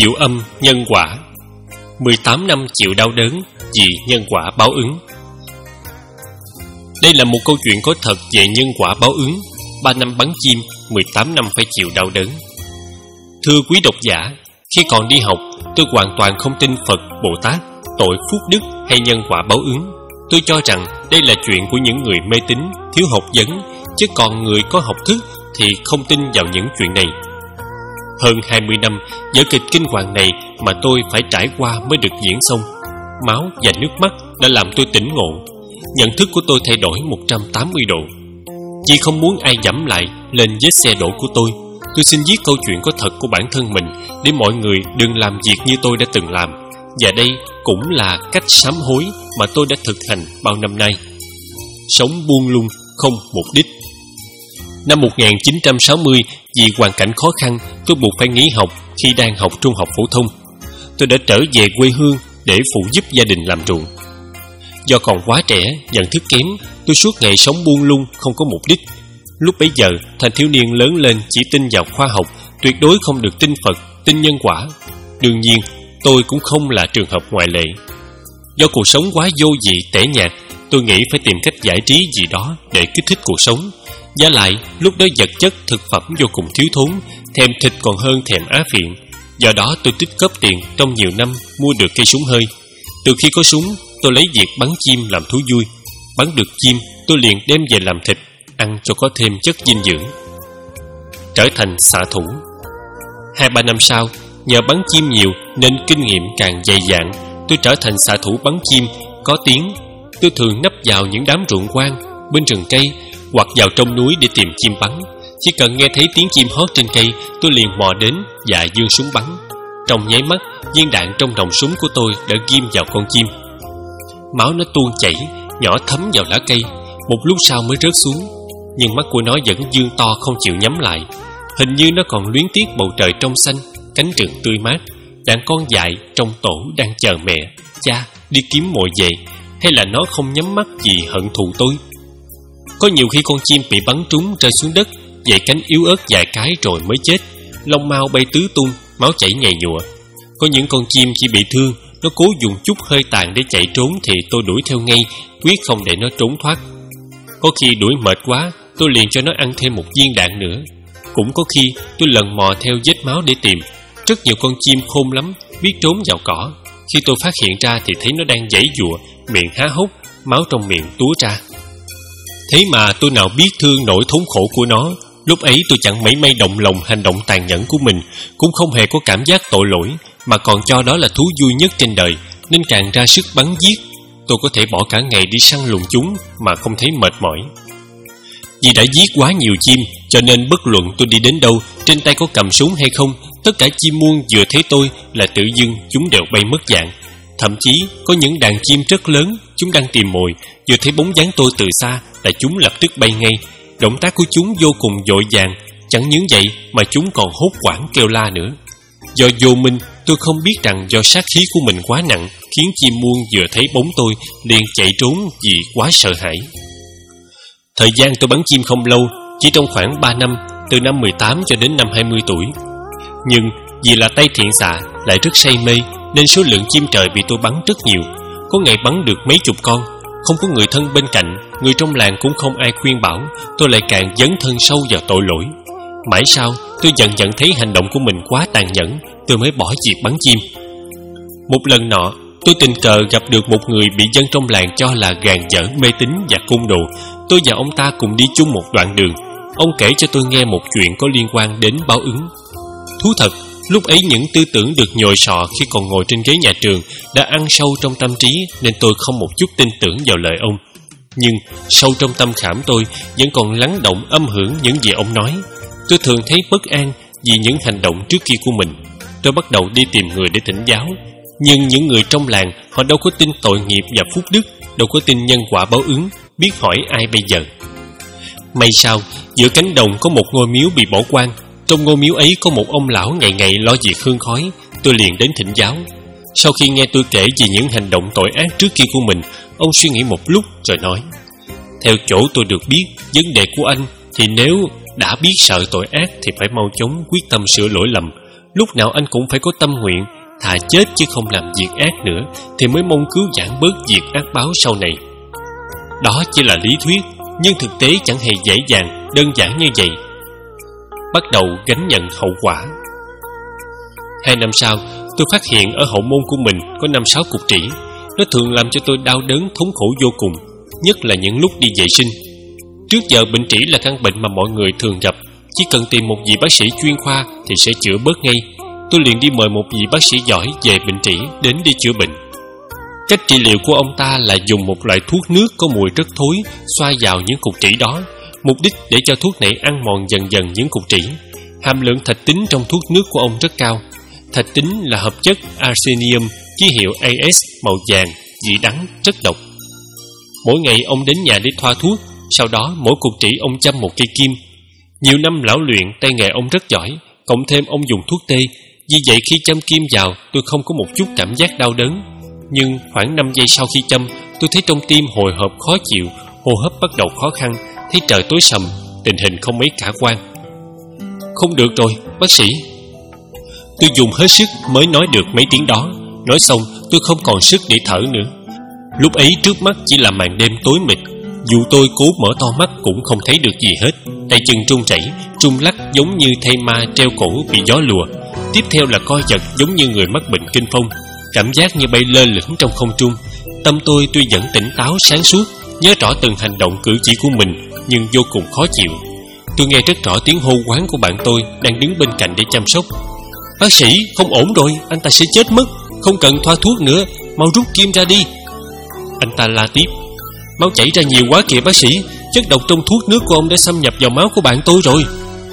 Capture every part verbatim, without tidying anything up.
Diệu âm nhân quả. Mười tám năm chịu đau đớn vì nhân quả báo ứng. Đây là một câu chuyện có thật về nhân quả báo ứng. Ba năm bắn chim, mười tám năm phải chịu đau đớn. Thưa quý độc giả, khi còn đi học, tôi hoàn toàn không tin Phật, Bồ Tát, tội phúc đức hay nhân quả báo ứng. Tôi cho rằng đây là chuyện của những người mê tín, thiếu học vấn, chứ còn người có học thức thì không tin vào những chuyện này. Hơn hai mươi năm, vở kịch kinh hoàng này mà tôi phải trải qua mới được diễn xong. Máu và nước mắt đã làm tôi tỉnh ngộ. Nhận thức của tôi thay đổi một trăm tám mươi độ. Vì không muốn ai dẫm lại lên vết xe đổ của tôi, tôi xin viết câu chuyện có thật của bản thân mình để mọi người đừng làm việc như tôi đã từng làm. Và đây cũng là cách sám hối mà tôi đã thực hành bao năm nay. Sống buông lung, không mục đích. Năm một nghìn chín trăm sáu mươi, vì hoàn cảnh khó khăn, tôi buộc phải nghỉ học khi đang học trung học phổ thông. Tôi đã trở về quê hương để phụ giúp gia đình làm ruộng. Do còn quá trẻ, nhận thức kém, tôi suốt ngày sống buông lung, không có mục đích. Lúc bấy giờ, thành thiếu niên lớn lên chỉ tin vào khoa học, tuyệt đối không được tin Phật, tin nhân quả. Đương nhiên, tôi cũng không là trường hợp ngoại lệ. Do cuộc sống quá vô vị, tẻ nhạt, tôi nghĩ phải tìm cách giải trí gì đó để kích thích cuộc sống. Giá lại, lúc đó vật chất, thực phẩm vô cùng thiếu thốn, thèm thịt còn hơn thèm á phiện. Do đó tôi tích góp tiền trong nhiều năm mua được cây súng hơi. Từ khi có súng, tôi lấy việc bắn chim làm thú vui. Bắn được chim, tôi liền đem về làm thịt, ăn cho có thêm chất dinh dưỡng. Trở thành xạ thủ. Hai ba năm sau, nhờ bắn chim nhiều nên kinh nghiệm càng dày dạn, tôi trở thành xạ thủ bắn chim có tiếng. Tôi thường nấp vào những đám ruộng hoang, bên rừng cây, hoặc vào trong núi để tìm chim bắn. Chỉ cần nghe thấy tiếng chim hót trên cây, tôi liền mò đến và giương súng bắn. Trong nháy mắt, viên đạn trong nòng súng của tôi đã ghim vào con chim. Máu nó tuôn chảy, nhỏ thấm vào lá cây, một lúc sau mới rớt xuống. Nhưng mắt của nó vẫn dương to không chịu nhắm lại. Hình như nó còn luyến tiếc bầu trời trong xanh, cánh rừng tươi mát, đàn con dại trong tổ đang chờ mẹ, cha đi kiếm mồi về. Hay là nó không nhắm mắt vì hận thù tôi? Có nhiều khi con chim bị bắn trúng rơi xuống đất, vậy cánh yếu ớt vài cái rồi mới chết. Lông mao bay tứ tung, máu chảy nhầy nhụa. Có những con chim chỉ bị thương, nó cố dùng chút hơi tàn để chạy trốn thì tôi đuổi theo ngay, quyết không để nó trốn thoát. Có khi đuổi mệt quá, tôi liền cho nó ăn thêm một viên đạn nữa. Cũng có khi tôi lần mò theo vết máu để tìm. Rất nhiều con chim khôn lắm, biết trốn vào cỏ. Khi tôi phát hiện ra thì thấy nó đang giãy giụa, miệng há hốc, máu trong miệng túa ra. Thế mà tôi nào biết thương nỗi thống khổ của nó. Lúc ấy tôi chẳng mảy may động lòng hành động tàn nhẫn của mình, cũng không hề có cảm giác tội lỗi, mà còn cho đó là thú vui nhất trên đời, nên càng ra sức bắn giết. Tôi có thể bỏ cả ngày đi săn lùng chúng mà không thấy mệt mỏi. Vì đã giết quá nhiều chim, cho nên bất luận tôi đi đến đâu, trên tay có cầm súng hay không, tất cả chim muôn vừa thấy tôi là tự dưng chúng đều bay mất dạng. Thậm chí có những đàn chim rất lớn, chúng đang tìm mồi, vừa thấy bóng dáng tôi từ xa là chúng lập tức bay ngay. Động tác của chúng vô cùng vội vàng. Chẳng những vậy mà chúng còn hốt hoảng kêu la nữa. Do vô minh, tôi không biết rằng do sát khí của mình quá nặng, khiến chim muôn vừa thấy bóng tôi liền chạy trốn vì quá sợ hãi. Thời gian tôi bắn chim không lâu, chỉ trong khoảng ba năm, từ năm mười tám cho đến năm hai mươi tuổi. Nhưng vì là tay thiện xạ, lại rất say mê, nên số lượng chim trời bị tôi bắn rất nhiều. Có ngày bắn được mấy chục con. Không có người thân bên cạnh, người trong làng cũng không ai khuyên bảo, tôi lại càng dấn thân sâu vào tội lỗi. Mãi sau, tôi dần dần thấy hành động của mình quá tàn nhẫn, tôi mới bỏ việc bắn chim. Một lần nọ, tôi tình cờ gặp được một người bị dân trong làng cho là gàn dở, mê tín và côn đồ. Tôi và ông ta cùng đi chung một đoạn đường. Ông kể cho tôi nghe một chuyện có liên quan đến báo ứng. Thú thật, lúc ấy những tư tưởng được nhồi sọ khi còn ngồi trên ghế nhà trường đã ăn sâu trong tâm trí, nên tôi không một chút tin tưởng vào lời ông. Nhưng sâu trong tâm khảm tôi vẫn còn lắng động âm hưởng những gì ông nói. Tôi thường thấy bất an vì những hành động trước kia của mình. Tôi bắt đầu đi tìm người để thỉnh giáo. Nhưng những người trong làng, họ đâu có tin tội nghiệp và phúc đức, đâu có tin nhân quả báo ứng, biết hỏi ai bây giờ. May sao, giữa cánh đồng có một ngôi miếu bị bỏ hoang. Trong ngôi miếu ấy có một ông lão ngày ngày lo việc hương khói. Tôi liền đến thỉnh giáo. Sau khi nghe tôi kể về những hành động tội ác trước kia của mình, ông suy nghĩ một lúc rồi nói: theo chỗ tôi được biết, vấn đề của anh thì nếu đã biết sợ tội ác thì phải mau chóng quyết tâm sửa lỗi lầm. Lúc nào anh cũng phải có tâm nguyện thà chết chứ không làm việc ác nữa, thì mới mong cứu vãn bớt việc ác báo sau này. Đó chỉ là lý thuyết, nhưng thực tế chẳng hề dễ dàng, đơn giản như vậy. Bắt đầu gánh nhận hậu quả. Hai năm sau, tôi phát hiện ở hậu môn của mình có năm sáu cục trĩ. Nó thường làm cho tôi đau đớn thống khổ vô cùng, nhất là những lúc đi vệ sinh. Trước giờ bệnh trĩ là căn bệnh mà mọi người thường gặp, chỉ cần tìm một vị bác sĩ chuyên khoa thì sẽ chữa bớt ngay. Tôi liền đi mời một vị bác sĩ giỏi về bệnh trĩ đến để chữa bệnh. Cách trị liệu của ông ta là dùng một loại thuốc nước có mùi rất thối xoa vào những cục trĩ đó, mục đích để cho thuốc này ăn mòn dần dần những cục trĩ. Hàm lượng thạch tín trong thuốc nước của ông rất cao. Thạch tín là hợp chất arsenium, ký hiệu A S màu vàng, vị đắng, rất độc. Mỗi ngày ông đến nhà để thoa thuốc, sau đó mỗi cục trĩ ông châm một cây kim. Nhiều năm lão luyện, tay nghề ông rất giỏi, cộng thêm ông dùng thuốc tê. Vì vậy khi châm kim vào, tôi không có một chút cảm giác đau đớn. Nhưng khoảng năm giây sau khi châm, tôi thấy trong tim hồi hộp khó chịu, hô hấp bắt đầu khó khăn, thấy trời tối sầm, tình hình không mấy khả quan. Không được rồi, bác sĩ. Tôi dùng hết sức mới nói được mấy tiếng đó. Nói xong tôi không còn sức để thở nữa. Lúc ấy trước mắt chỉ là màn đêm tối mịt. Dù tôi cố mở to mắt cũng không thấy được gì hết. Tay chân run rẩy, rung lắc giống như thây ma treo cổ bị gió lùa. Tiếp theo là co giật giống như người mắc bệnh kinh phong, cảm giác như bay lơ lửng trong không trung. Tâm tôi tuy vẫn tỉnh táo sáng suốt, nhớ rõ từng hành động cử chỉ của mình, nhưng vô cùng khó chịu. Tôi nghe rất rõ tiếng hô hoán của bạn tôi đang đứng bên cạnh để chăm sóc. Bác sĩ, không ổn rồi, anh ta sẽ chết mất. Không cần thoa thuốc nữa, mau rút kim ra đi. Anh ta la tiếp. Máu chảy ra nhiều quá kìa bác sĩ, chất độc trong thuốc nước của ông đã xâm nhập vào máu của bạn tôi rồi.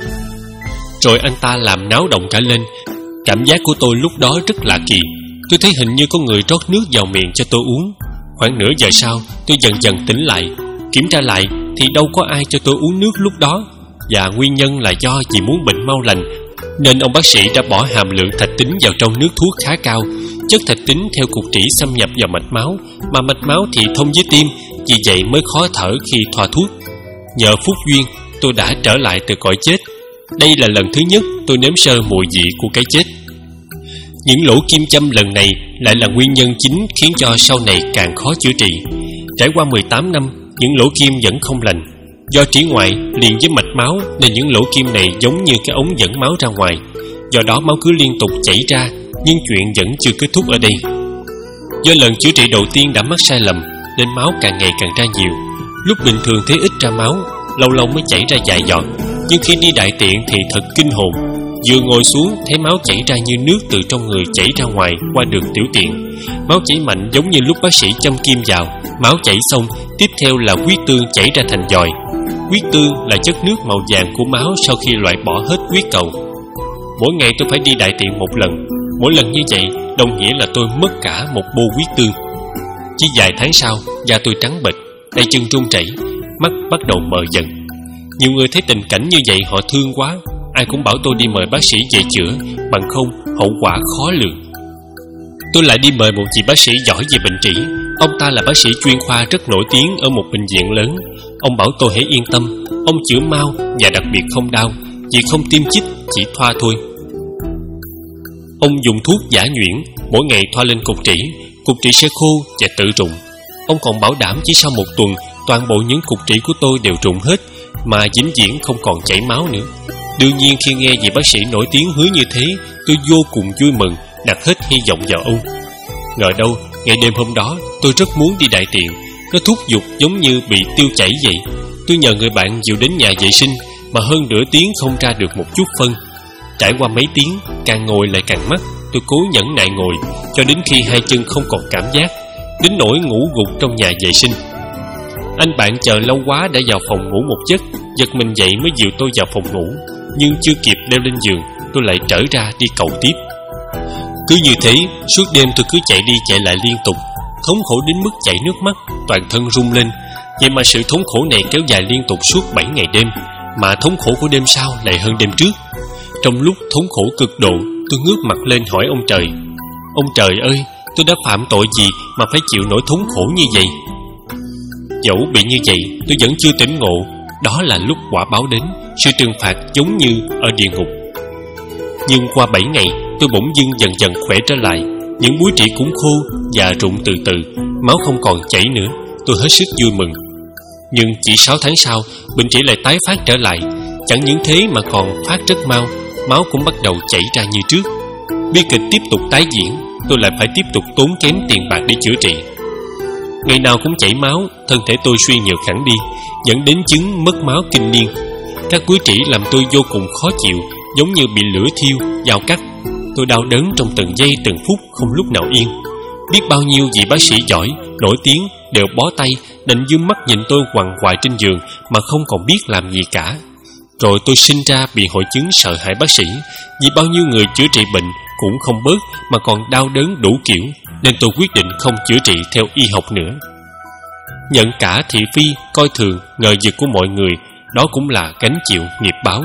Rồi anh ta làm náo động cả lên. Cảm giác của tôi lúc đó rất lạ kỳ. Tôi thấy hình như có người rót nước vào miệng cho tôi uống. Khoảng nửa giờ sau, tôi dần dần tỉnh lại. Kiểm tra lại thì đâu có ai cho tôi uống nước lúc đó. Và nguyên nhân là do vì muốn bệnh mau lành, nên ông bác sĩ đã bỏ hàm lượng thạch tín vào trong nước thuốc khá cao. Chất thạch tín theo cục trĩ xâm nhập vào mạch máu, mà mạch máu thì thông với tim, vì vậy mới khó thở khi thoa thuốc. Nhờ phúc duyên, tôi đã trở lại từ cõi chết. Đây là lần thứ nhất tôi nếm sơ mùi vị của cái chết. Những lỗ kim châm lần này lại là nguyên nhân chính khiến cho sau này càng khó chữa trị. Trải qua mười tám năm, những lỗ kim vẫn không lành. Do trĩ ngoại liền với mạch máu nên những lỗ kim này giống như cái ống dẫn máu ra ngoài. Do đó máu cứ liên tục chảy ra, nhưng chuyện vẫn chưa kết thúc ở đây. Do lần chữa trị đầu tiên đã mắc sai lầm nên máu càng ngày càng ra nhiều. Lúc bình thường thấy ít ra máu, lâu lâu mới chảy ra vài giọt. Nhưng khi đi đại tiện thì thật kinh hồn. Vừa ngồi xuống thấy máu chảy ra như nước từ trong người chảy ra ngoài qua đường tiểu tiện. Máu chảy mạnh giống như lúc bác sĩ châm kim vào. Máu chảy xong, tiếp theo là huyết tương chảy ra thành giòi. Huyết tương là chất nước màu vàng của máu sau khi loại bỏ hết huyết cầu. Mỗi ngày tôi phải đi đại tiện một lần. Mỗi lần như vậy đồng nghĩa là tôi mất cả một bô huyết tương. Chỉ vài tháng sau, da tôi trắng bệch, tay chân run rẩy, mắt bắt đầu mờ dần. Nhiều người thấy tình cảnh như vậy họ thương quá, ai cũng bảo tôi đi mời bác sĩ về chữa, bằng không hậu quả khó lường. Tôi lại đi mời một vị bác sĩ giỏi về bệnh trĩ. Ông ta là bác sĩ chuyên khoa rất nổi tiếng ở một bệnh viện lớn. Ông bảo tôi hãy yên tâm, ông chữa mau và đặc biệt không đau, chỉ không tiêm chích, chỉ thoa thôi. Ông dùng thuốc giả nhuyễn, mỗi ngày thoa lên cục trĩ, cục trĩ sẽ khô và tự rụng. Ông còn bảo đảm chỉ sau một tuần, toàn bộ những cục trĩ của tôi đều rụng hết, mà vĩnh viễn không còn chảy máu nữa. Đương nhiên khi nghe vị bác sĩ nổi tiếng hứa như thế, tôi vô cùng vui mừng, đặt hết hy vọng vào ông. Ngờ đâu, ngày đêm hôm đó, tôi rất muốn đi đại tiện. Nó thúc giục giống như bị tiêu chảy vậy. Tôi nhờ người bạn dìu đến nhà vệ sinh, mà hơn nửa tiếng không ra được một chút phân. Trải qua mấy tiếng, càng ngồi lại càng mắc. Tôi cố nhẫn nại ngồi, cho đến khi hai chân không còn cảm giác, đến nỗi ngủ gục trong nhà vệ sinh. Anh bạn chờ lâu quá đã vào phòng ngủ một giấc, giật mình dậy mới dìu tôi vào phòng ngủ. Nhưng chưa kịp leo lên giường, tôi lại trở ra đi cầu tiếp. Cứ như thế, suốt đêm tôi cứ chạy đi chạy lại liên tục, thống khổ đến mức chảy nước mắt, toàn thân rung lên. Vậy mà sự thống khổ này kéo dài liên tục suốt bảy ngày đêm, mà thống khổ của đêm sau lại hơn đêm trước. Trong lúc thống khổ cực độ, tôi ngước mặt lên hỏi ông trời: Ông trời ơi, tôi đã phạm tội gì mà phải chịu nỗi thống khổ như vậy? Dẫu bị như vậy, tôi vẫn chưa tỉnh ngộ. Đó là lúc quả báo đến, sự trừng phạt giống như ở địa ngục. Nhưng qua bảy ngày, tôi bỗng dưng dần dần khỏe trở lại. Những búi trĩ cũng khô và rụng từ từ, máu không còn chảy nữa. Tôi hết sức vui mừng. Nhưng chỉ sáu tháng sau, bệnh trĩ lại tái phát trở lại. Chẳng những thế mà còn phát rất mau, máu cũng bắt đầu chảy ra như trước. Bi kịch tiếp tục tái diễn. Tôi lại phải tiếp tục tốn kém tiền bạc để chữa trị. Ngày nào cũng chảy máu, thân thể tôi suy nhược hẳn đi, dẫn đến chứng mất máu kinh niên. Các búi trĩ làm tôi vô cùng khó chịu, giống như bị lửa thiêu, dao cắt. Tôi đau đớn trong từng giây từng phút, không lúc nào yên. Biết bao nhiêu vị bác sĩ giỏi, nổi tiếng đều bó tay, đành dương mắt nhìn tôi quằn quại trên giường mà không còn biết làm gì cả. Rồi tôi sinh ra bị hội chứng sợ hãi bác sĩ, vì bao nhiêu người chữa trị bệnh cũng không bớt mà còn đau đớn đủ kiểu, nên tôi quyết định không chữa trị theo y học nữa. Nhận cả thị phi, coi thường, ngờ vực của mọi người, đó cũng là gánh chịu nghiệp báo.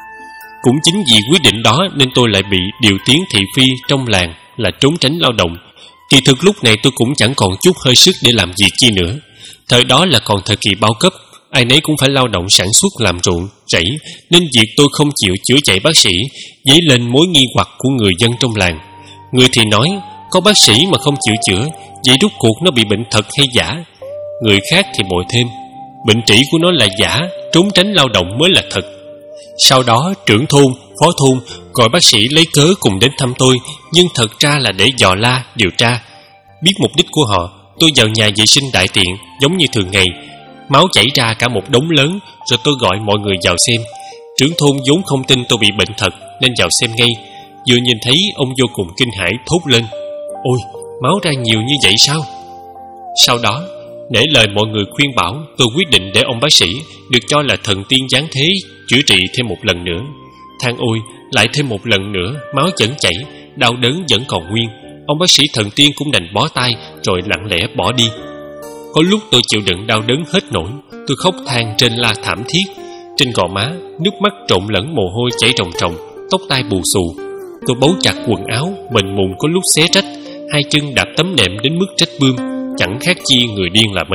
Cũng chính vì quyết định đó nên tôi lại bị điều tiếng thị phi trong làng là trốn tránh lao động. Kỳ thực lúc này tôi cũng chẳng còn chút hơi sức để làm việc chi nữa. Thời đó là còn thời kỳ bao cấp, ai nấy cũng phải lao động sản xuất làm ruộng, rẫy, nên việc tôi không chịu chữa chạy bác sĩ dấy lên mối nghi hoặc của người dân trong làng. Người thì nói có bác sĩ mà không chịu chữa, vậy rốt cuộc nó bị bệnh thật hay giả? Người khác thì bội thêm, bệnh trĩ của nó là giả, trốn tránh lao động mới là thật. Sau đó trưởng thôn, phó thôn gọi bác sĩ lấy cớ cùng đến thăm tôi, nhưng thật ra là để dò la, điều tra. Biết mục đích của họ, tôi vào nhà vệ sinh đại tiện giống như thường ngày. Máu chảy ra cả một đống lớn, rồi tôi gọi mọi người vào xem. Trưởng thôn vốn không tin tôi bị bệnh thật nên vào xem ngay. Vừa nhìn thấy, ông vô cùng kinh hãi thốt lên: "Ôi, máu ra nhiều như vậy sao?" Sau đó, nể lời mọi người khuyên bảo, tôi quyết định để ông bác sĩ được cho là thần tiên giáng thế chữa trị thêm một lần nữa. Than ôi, lại thêm một lần nữa, máu vẫn chảy, đau đớn vẫn còn nguyên. Ông bác sĩ thần tiên cũng đành bó tay rồi lặng lẽ bỏ đi. Có lúc tôi chịu đựng đau đớn hết nổi, tôi khóc than trên la thảm thiết. Trên gò má, nước mắt trộn lẫn mồ hôi chảy ròng ròng, tóc tai bù xù. Tôi bấu chặt quần áo, mình mùng có lúc xé rách, hai chân đạp tấm nệm đến mức rách bươm, chẳng khác chi người điên là mấy.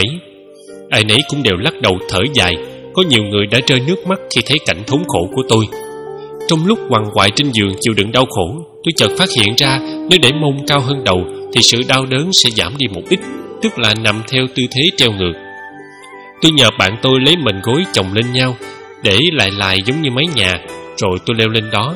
Ai nấy cũng đều lắc đầu thở dài. Có nhiều người đã rơi nước mắt khi thấy cảnh thống khổ của tôi. Trong lúc quằn quại trên giường chịu đựng đau khổ, tôi chợt phát hiện ra nếu để mông cao hơn đầu thì sự đau đớn sẽ giảm đi một ít, tức là nằm theo tư thế treo ngược. Tôi nhờ bạn tôi lấy mền gối chồng lên nhau, để lại lại giống như mái nhà, rồi tôi leo lên đó,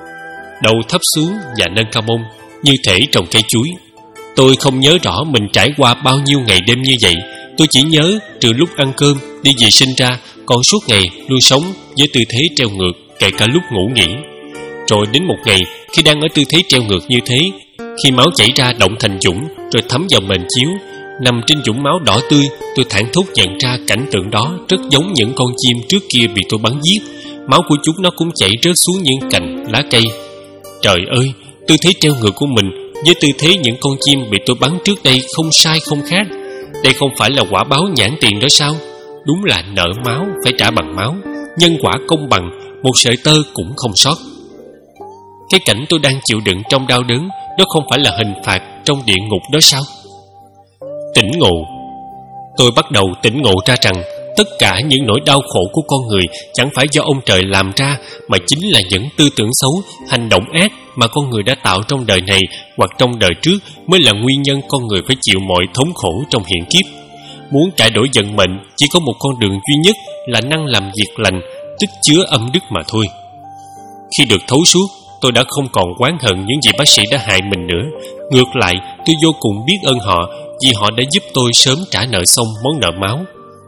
đầu thấp xuống và nâng cao mông như thể trồng cây chuối. Tôi không nhớ rõ mình trải qua bao nhiêu ngày đêm như vậy. Tôi chỉ nhớ trừ lúc ăn cơm, đi vệ sinh ra, còn suốt ngày luôn sống với tư thế treo ngược, kể cả lúc ngủ nghỉ. Rồi đến một ngày, khi đang ở tư thế treo ngược như thế, khi máu chảy ra động thành dũng rồi thấm vào mền chiếu, nằm trên dũng máu đỏ tươi, tôi thảng thốt nhận ra cảnh tượng đó rất giống những con chim trước kia bị tôi bắn giết. Máu của chúng nó cũng chảy rớt xuống những cành, lá cây. Trời ơi, tư thế treo ngược của mình với tư thế những con chim bị tôi bắn trước đây không sai không khác. Đây không phải là quả báo nhãn tiền đó sao? Đúng là nợ máu phải trả bằng máu, nhân quả công bằng, một sợi tơ cũng không sót. Cái cảnh tôi đang chịu đựng trong đau đớn, đó không phải là hình phạt trong địa ngục đó sao? Tỉnh ngộ. Tôi bắt đầu tỉnh ngộ ra rằng tất cả những nỗi đau khổ của con người chẳng phải do ông trời làm ra, mà chính là những tư tưởng xấu, hành động ác mà con người đã tạo trong đời này hoặc trong đời trước mới là nguyên nhân con người phải chịu mọi thống khổ trong hiện kiếp. Muốn cải đổi vận mệnh, chỉ có một con đường duy nhất là năng làm việc lành, tích chứa âm đức mà thôi. Khi được thấu suốt, tôi đã không còn oán hận những vị bác sĩ đã hại mình nữa. Ngược lại, tôi vô cùng biết ơn họ, vì họ đã giúp tôi sớm trả nợ xong món nợ máu.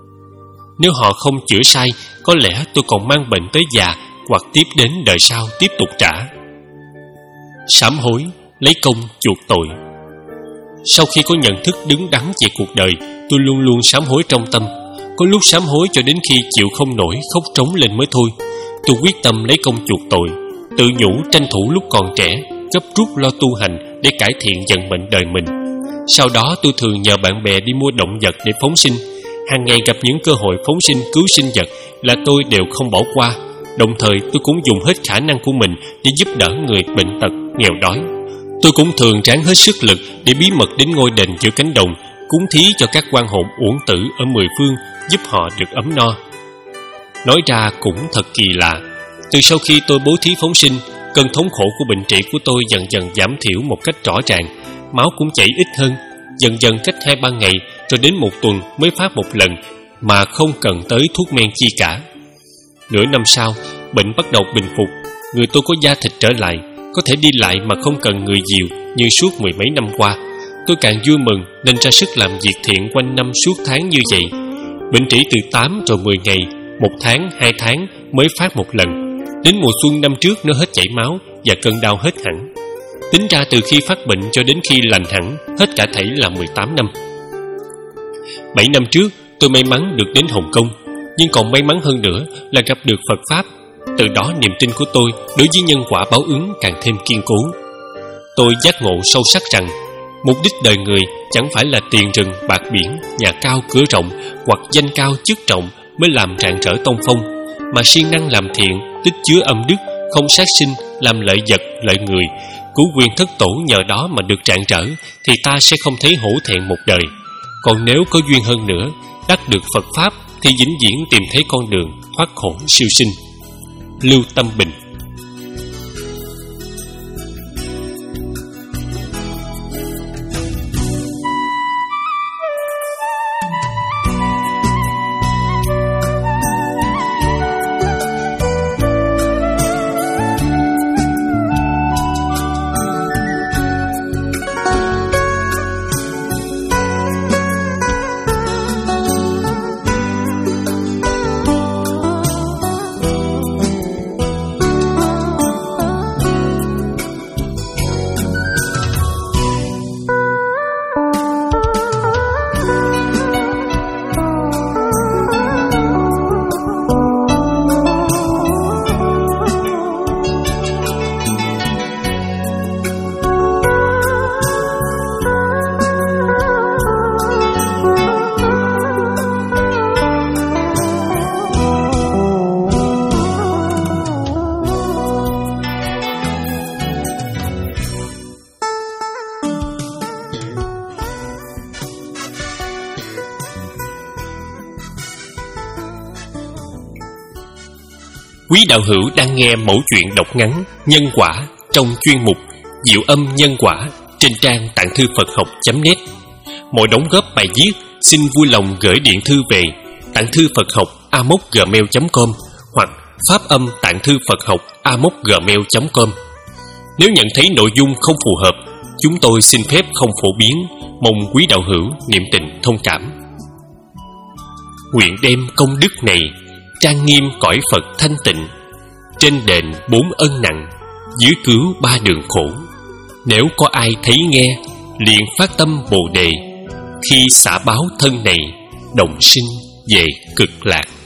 Nếu họ không chữa sai, có lẽ tôi còn mang bệnh tới già, hoặc tiếp đến đời sau tiếp tục trả. Sám hối, lấy công chuộc tội. Sau khi có nhận thức đứng đắn về cuộc đời, tôi luôn luôn sám hối trong tâm. Có lúc sám hối cho đến khi chịu không nổi, khóc trống lên mới thôi. Tôi quyết tâm lấy công chuộc tội, tự nhủ tranh thủ lúc còn trẻ, gấp rút lo tu hành để cải thiện vận mệnh đời mình. Sau đó tôi thường nhờ bạn bè đi mua động vật để phóng sinh. Hàng ngày gặp những cơ hội phóng sinh cứu sinh vật là tôi đều không bỏ qua. Đồng thời tôi cũng dùng hết khả năng của mình để giúp đỡ người bệnh tật, nghèo đói. Tôi cũng thường ráng hết sức lực để bí mật đến ngôi đền giữa cánh đồng, cúng thí cho các oan hồn uổng tử ở mười phương, giúp họ được ấm no. Nói ra cũng thật kỳ lạ. Từ sau khi tôi bố thí phóng sinh, Cơn thống khổ của bệnh trĩ của tôi dần dần giảm thiểu một cách rõ ràng. Máu cũng chảy ít hơn. Dần dần cách hai ba ngày rồi đến một tuần mới phát một lần, mà không cần tới thuốc men chi cả. Nửa năm sau, bệnh bắt đầu bình phục. Người tôi có da thịt trở lại, có thể đi lại mà không cần người dìu như suốt mười mấy năm qua. Tôi càng vui mừng nên ra sức làm việc thiện quanh năm suốt tháng như vậy. Bệnh trĩ từ tám rồi mười ngày, một tháng, hai tháng mới phát một lần. Đến mùa xuân năm trước nó hết chảy máu và cơn đau hết hẳn. Tính ra từ khi phát bệnh cho đến khi lành hẳn, hết cả thảy là mười tám năm. Bảy năm trước tôi may mắn được đến Hồng Kông, nhưng còn may mắn hơn nữa là gặp được Phật Pháp. Từ đó niềm tin của tôi đối với nhân quả báo ứng càng thêm kiên cố. Tôi giác ngộ sâu sắc rằng mục đích đời người chẳng phải là tiền rừng bạc biển, nhà cao cửa rộng hoặc danh cao chức trọng mới làm rạng rỡ tông phong, mà siêng năng làm thiện, tích chứa âm đức, không sát sinh, làm lợi vật lợi người, cứu quyền thất tổ, nhờ đó mà được rạng rỡ, thì ta sẽ không thấy hổ thẹn một đời. Còn nếu có duyên hơn nữa, đắc được Phật Pháp, thì vĩnh viễn tìm thấy con đường thoát khổ siêu sinh. Lưu Tâm Bình. Quý đạo hữu đang nghe mẩu chuyện đọc ngắn Nhân Quả trong chuyên mục Diệu Âm Nhân Quả trên trang tạng thư Phật học chấm net. Mọi đóng góp bài viết xin vui lòng gửi điện thư về tạng thư Phật học a mốc gmail chấm com hoặc pháp âm tạng thư Phật học a mốc gmail chấm com. Nếu nhận thấy nội dung không phù hợp, chúng tôi xin phép không phổ biến, mong quý đạo hữu niệm tình thông cảm. Nguyện đem công đức này trang nghiêm cõi Phật thanh tịnh, trên đền bốn ân nặng, dưới cứu ba đường khổ. Nếu có ai thấy nghe, liền phát tâm Bồ đề, khi xả báo thân này, đồng sinh về cực lạc.